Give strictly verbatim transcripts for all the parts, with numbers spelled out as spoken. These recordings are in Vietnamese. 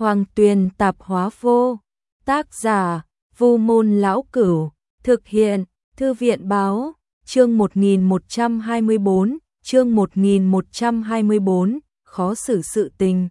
Hoàng Tuyền Tạp Hóa Vô. Tác giả: Vu Môn Lão Cửu. Thực hiện: Thư viện Báo. Chương một nghìn một trăm hai mươi bốn, chương một nghìn một trăm hai mươi bốn, khó xử sự tình.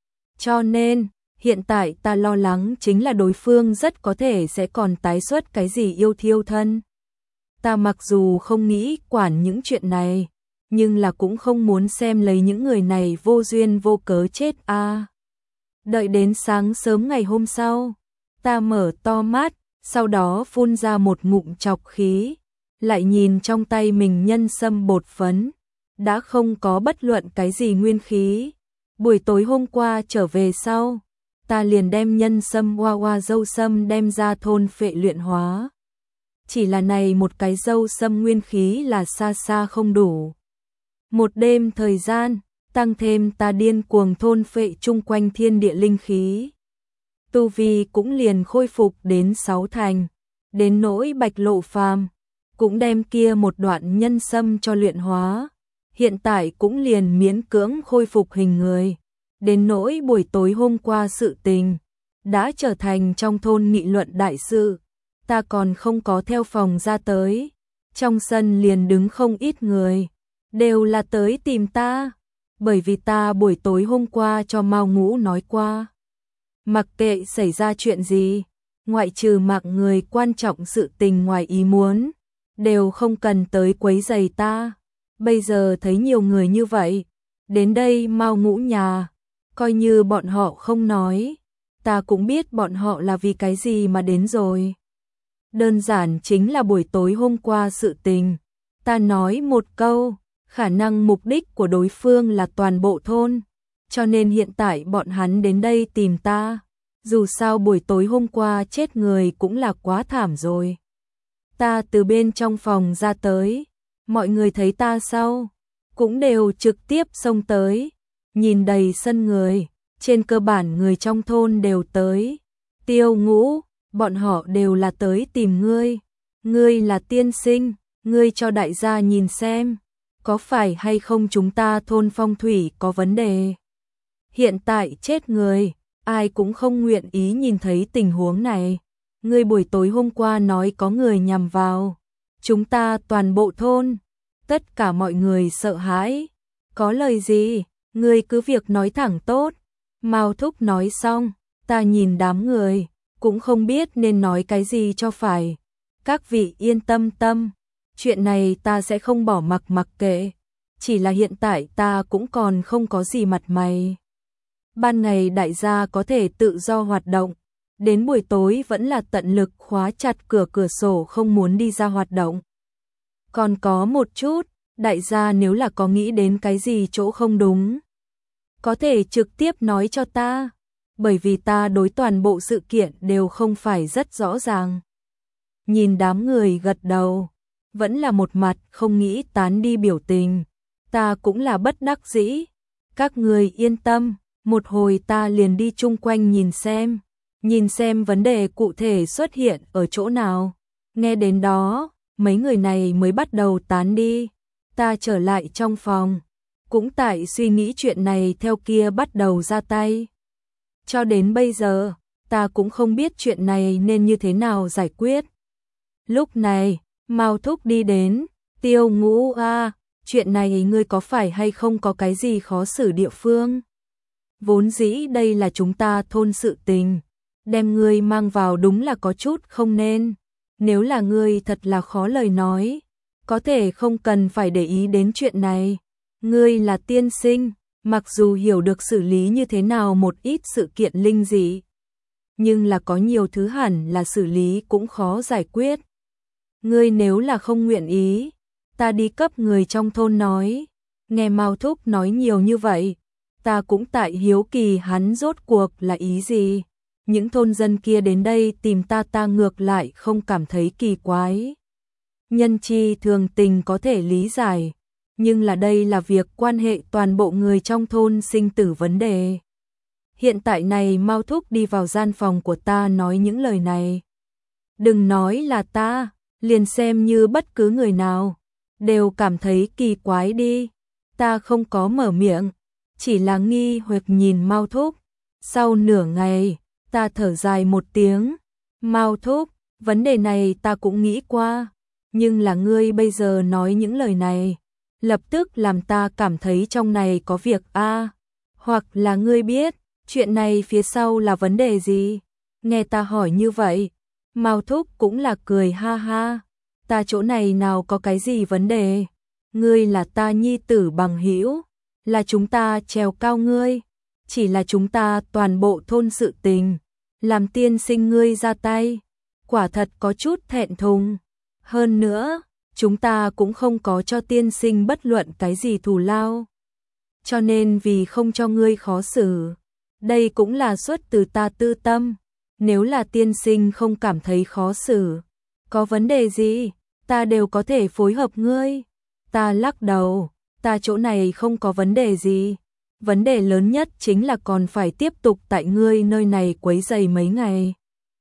Cho nên, hiện tại ta lo lắng chính là đối phương rất có thể sẽ còn tái xuất cái gì yêu thiêu thân. Ta mặc dù không nghĩ quản những chuyện này, nhưng là cũng không muốn xem lấy những người này vô duyên vô cớ chết a. À. Đợi đến sáng sớm ngày hôm sau, ta mở to mắt, sau đó phun ra một ngụm trọc khí, lại nhìn trong tay mình nhân sâm bột phấn, đã không có bất luận cái gì nguyên khí. Buổi tối hôm qua trở về sau, ta liền đem nhân sâm hoa hoa dâu sâm đem ra thôn phệ luyện hóa. Chỉ là này một cái dâu sâm nguyên khí là xa xa không đủ. Một đêm thời gian, tăng thêm ta điên cuồng thôn phệ chung quanh thiên địa linh khí. Tu vi cũng liền khôi phục đến sáu thành, đến nỗi Bạch Lộ Phàm cũng đem kia một đoạn nhân sâm cho luyện hóa, hiện tại cũng liền miễn cưỡng khôi phục hình người. Đến nỗi buổi tối hôm qua sự tình, đã trở thành trong thôn nghị luận đại sự, ta còn không có theo phòng ra tới, trong sân liền đứng không ít người, đều là tới tìm ta, bởi vì ta buổi tối hôm qua cho Mao Ngũ nói qua. Mặc kệ xảy ra chuyện gì, ngoại trừ mặc người quan trọng sự tình ngoài ý muốn, đều không cần tới quấy rầy ta. Bây giờ thấy nhiều người như vậy, đến đây Mao Ngũ nhà, coi như bọn họ không nói, ta cũng biết bọn họ là vì cái gì mà đến rồi. Đơn giản chính là buổi tối hôm qua sự tình, ta nói một câu, khả năng mục đích của đối phương là toàn bộ thôn, cho nên hiện tại bọn hắn đến đây tìm ta. Dù sao buổi tối hôm qua chết người cũng là quá thảm rồi. Ta từ bên trong phòng ra tới, mọi người thấy ta sau, cũng đều trực tiếp xông tới, nhìn đầy sân người, trên cơ bản người trong thôn đều tới. Tiêu Ngũ, bọn họ đều là tới tìm ngươi, ngươi là tiên sinh, ngươi cho đại gia nhìn xem, có phải hay không chúng ta thôn phong thủy có vấn đề. Hiện tại chết người, ai cũng không nguyện ý nhìn thấy tình huống này. Ngươi buổi tối hôm qua nói có người nhằm vào chúng ta toàn bộ thôn, tất cả mọi người sợ hãi. Có lời gì, ngươi cứ việc nói thẳng tốt. Mao Thúc nói xong, ta nhìn đám người, cũng không biết nên nói cái gì cho phải. Các vị yên tâm tâm, chuyện này ta sẽ không bỏ mặc mặc kệ, chỉ là hiện tại ta cũng còn không có gì mặt mày. Ban ngày đại gia có thể tự do hoạt động, đến buổi tối vẫn là tận lực khóa chặt cửa cửa sổ không muốn đi ra hoạt động. Còn có một chút, đại gia nếu là có nghĩ đến cái gì chỗ không đúng, có thể trực tiếp nói cho ta, bởi vì ta đối toàn bộ sự kiện đều không phải rất rõ ràng. Nhìn đám người gật đầu, vẫn là một mặt không nghĩ tán đi biểu tình, ta cũng là bất đắc dĩ. Các người yên tâm, một hồi ta liền đi chung quanh nhìn xem, nhìn xem vấn đề cụ thể xuất hiện ở chỗ nào. Nghe đến đó, mấy người này mới bắt đầu tán đi. Ta trở lại trong phòng, cũng tại suy nghĩ chuyện này theo kia bắt đầu ra tay. Cho đến bây giờ, ta cũng không biết chuyện này nên như thế nào giải quyết. Lúc này, Mao Thúc đi đến, Tiêu Ngũ a, chuyện này ngươi có phải hay không có cái gì khó xử địa phương? Vốn dĩ đây là chúng ta thôn sự tình, đem ngươi mang vào đúng là có chút không nên. Nếu là ngươi thật là khó lời nói, có thể không cần phải để ý đến chuyện này. Ngươi là tiên sinh, mặc dù hiểu được xử lý như thế nào một ít sự kiện linh dị, nhưng là có nhiều thứ hẳn là xử lý cũng khó giải quyết. Ngươi nếu là không nguyện ý, ta đi cấp người trong thôn nói. Nghe Mao Thúc nói nhiều như vậy, ta cũng tại hiếu kỳ hắn rốt cuộc là ý gì. Những thôn dân kia đến đây tìm ta ta ngược lại không cảm thấy kỳ quái. Nhân chi thường tình có thể lý giải, nhưng là đây là việc quan hệ toàn bộ người trong thôn sinh tử vấn đề. Hiện tại này Mao Thúc đi vào gian phòng của ta nói những lời này. Đừng nói là ta, liền xem như bất cứ người nào, đều cảm thấy kỳ quái đi. Ta không có mở miệng, chỉ là nghi hoặc nhìn Mao Thúc. Sau nửa ngày, ta thở dài một tiếng, Mao thúc, vấn đề này ta cũng nghĩ qua, nhưng là ngươi bây giờ nói những lời này, lập tức làm ta cảm thấy trong này có việc a, hoặc là ngươi biết, chuyện này phía sau là vấn đề gì? Nghe ta hỏi như vậy, Mao thúc cũng là cười ha ha, ta chỗ này nào có cái gì vấn đề, ngươi là ta nhi tử bằng hữu, là chúng ta trèo cao ngươi, chỉ là chúng ta toàn bộ thôn sự tình, làm tiên sinh ngươi ra tay, quả thật có chút thẹn thùng. Hơn nữa, chúng ta cũng không có cho tiên sinh bất luận cái gì thù lao. Cho nên vì không cho ngươi khó xử, đây cũng là xuất từ ta tư tâm. Nếu là tiên sinh không cảm thấy khó xử, có vấn đề gì, ta đều có thể phối hợp ngươi. Ta lắc đầu, ta chỗ này không có vấn đề gì. Vấn đề lớn nhất chính là còn phải tiếp tục tại ngươi nơi này quấy rầy mấy ngày.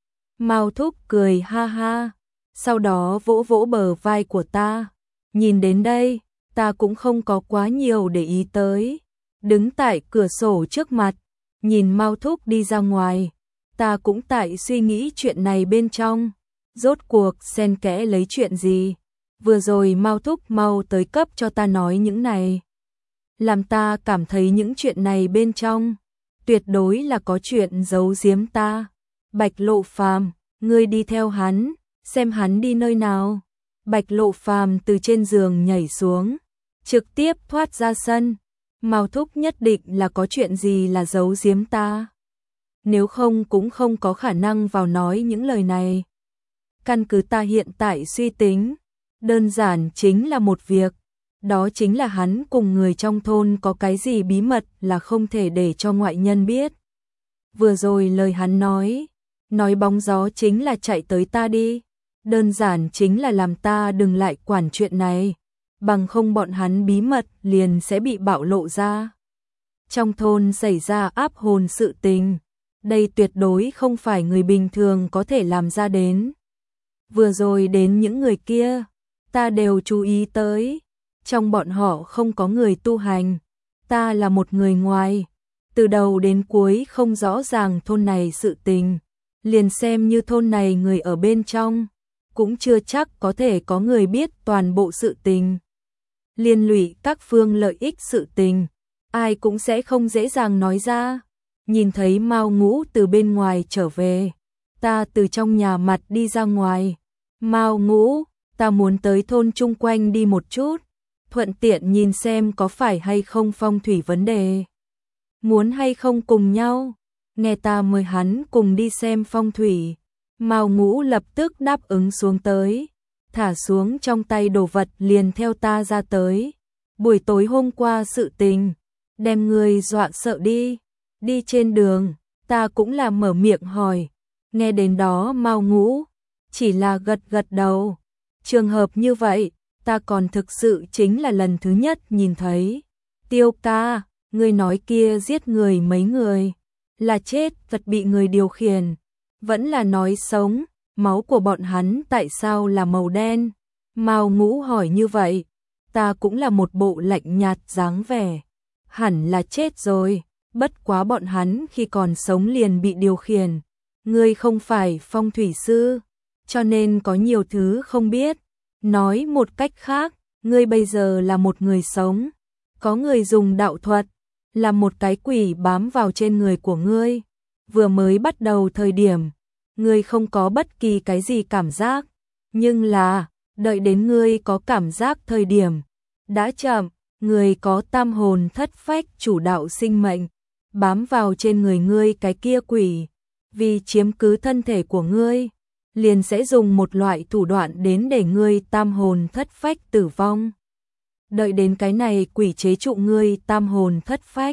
Mao thúc cười ha ha, sau đó vỗ vỗ bờ vai của ta. Nhìn đến đây, ta cũng không có quá nhiều để ý tới. Đứng tại cửa sổ trước mặt, nhìn Mao thúc đi ra ngoài. Ta cũng tại suy nghĩ chuyện này bên trong. Rốt cuộc xen kẽ lấy chuyện gì? Vừa rồi Mao thúc mau tới cấp cho ta nói những này. Làm ta cảm thấy những chuyện này bên trong, tuyệt đối là có chuyện giấu giếm ta. Bạch Lộ Phàm, ngươi đi theo hắn, xem hắn đi nơi nào. Bạch Lộ Phàm từ trên giường nhảy xuống, trực tiếp thoát ra sân. Mao thúc nhất định là có chuyện gì là giấu giếm ta. Nếu không cũng không có khả năng vào nói những lời này. Căn cứ ta hiện tại suy tính, đơn giản chính là một việc. Đó chính là hắn cùng người trong thôn có cái gì bí mật là không thể để cho ngoại nhân biết. Vừa rồi lời hắn nói, nói bóng gió chính là chạy tới ta đi. Đơn giản chính là làm ta đừng lại quản chuyện này, bằng không bọn hắn bí mật liền sẽ bị bạo lộ ra. Trong thôn xảy ra áp hồn sự tình, đây tuyệt đối không phải người bình thường có thể làm ra đến. Vừa rồi đến những người kia, ta đều chú ý tới. Trong bọn họ không có người tu hành, ta là một người ngoài, từ đầu đến cuối không rõ ràng thôn này sự tình, liền xem như thôn này người ở bên trong, cũng chưa chắc có thể có người biết toàn bộ sự tình. Liên lụy các phương lợi ích sự tình, ai cũng sẽ không dễ dàng nói ra. Nhìn thấy Mao Ngũ từ bên ngoài trở về, ta từ trong nhà mặt đi ra ngoài. Mao Ngũ, ta muốn tới thôn chung quanh đi một chút, thuận tiện nhìn xem có phải hay không phong thủy vấn đề. Muốn hay không cùng nhau, nghe ta mời hắn cùng đi xem phong thủy. Mao Ngũ lập tức đáp ứng xuống tới, thả xuống trong tay đồ vật liền theo ta ra tới. Buổi tối hôm qua sự tình, đem người dọa sợ đi. Đi trên đường, ta cũng là mở miệng hỏi. Nghe đến đó Mao Ngũ chỉ là gật gật đầu. Trường hợp như vậy, ta còn thực sự chính là lần thứ nhất nhìn thấy. Tiêu ca, ngươi nói kia giết người mấy người, là chết vật bị người điều khiển, vẫn là nói sống, máu của bọn hắn tại sao là màu đen? Mao Ngũ hỏi như vậy, ta cũng là một bộ lạnh nhạt dáng vẻ. Hẳn là chết rồi, bất quá bọn hắn khi còn sống liền bị điều khiển. Ngươi không phải phong thủy sư, cho nên có nhiều thứ không biết. Nói một cách khác, ngươi bây giờ là một người sống, có người dùng đạo thuật, là một cái quỷ bám vào trên người của ngươi. Vừa mới bắt đầu thời điểm, ngươi không có bất kỳ cái gì cảm giác, nhưng là, đợi đến ngươi có cảm giác thời điểm, đã chậm, ngươi có tam hồn thất phách chủ đạo sinh mệnh, bám vào trên người ngươi cái kia quỷ, vì chiếm cứ thân thể của ngươi, liền sẽ dùng một loại thủ đoạn đến để ngươi tam hồn thất phách tử vong. Đợi đến cái này quỷ chế trụ ngươi tam hồn thất phách,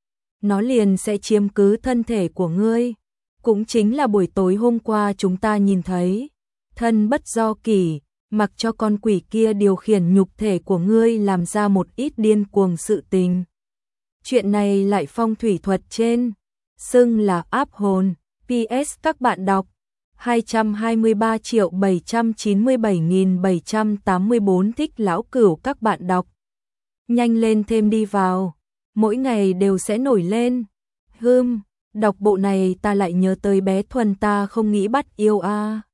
nó liền sẽ chiếm cứ thân thể của ngươi. Cũng chính là buổi tối hôm qua chúng ta nhìn thấy, thân bất do kỷ, mặc cho con quỷ kia điều khiển nhục thể của ngươi làm ra một ít điên cuồng sự tình. Chuyện này lại phong thủy thuật trên, xưng là áp hồn. pê ét các bạn đọc hai trăm hai mươi ba triệu bảy trăm chín mươi bảy nghìn bảy trăm tám mươi bốn thích lão cửu các bạn đọc. Nhanh lên thêm đi vào, mỗi ngày đều sẽ nổi lên. Hưm, Đọc bộ này ta lại nhớ tới bé Thuần ta không nghĩ bắt yêu a.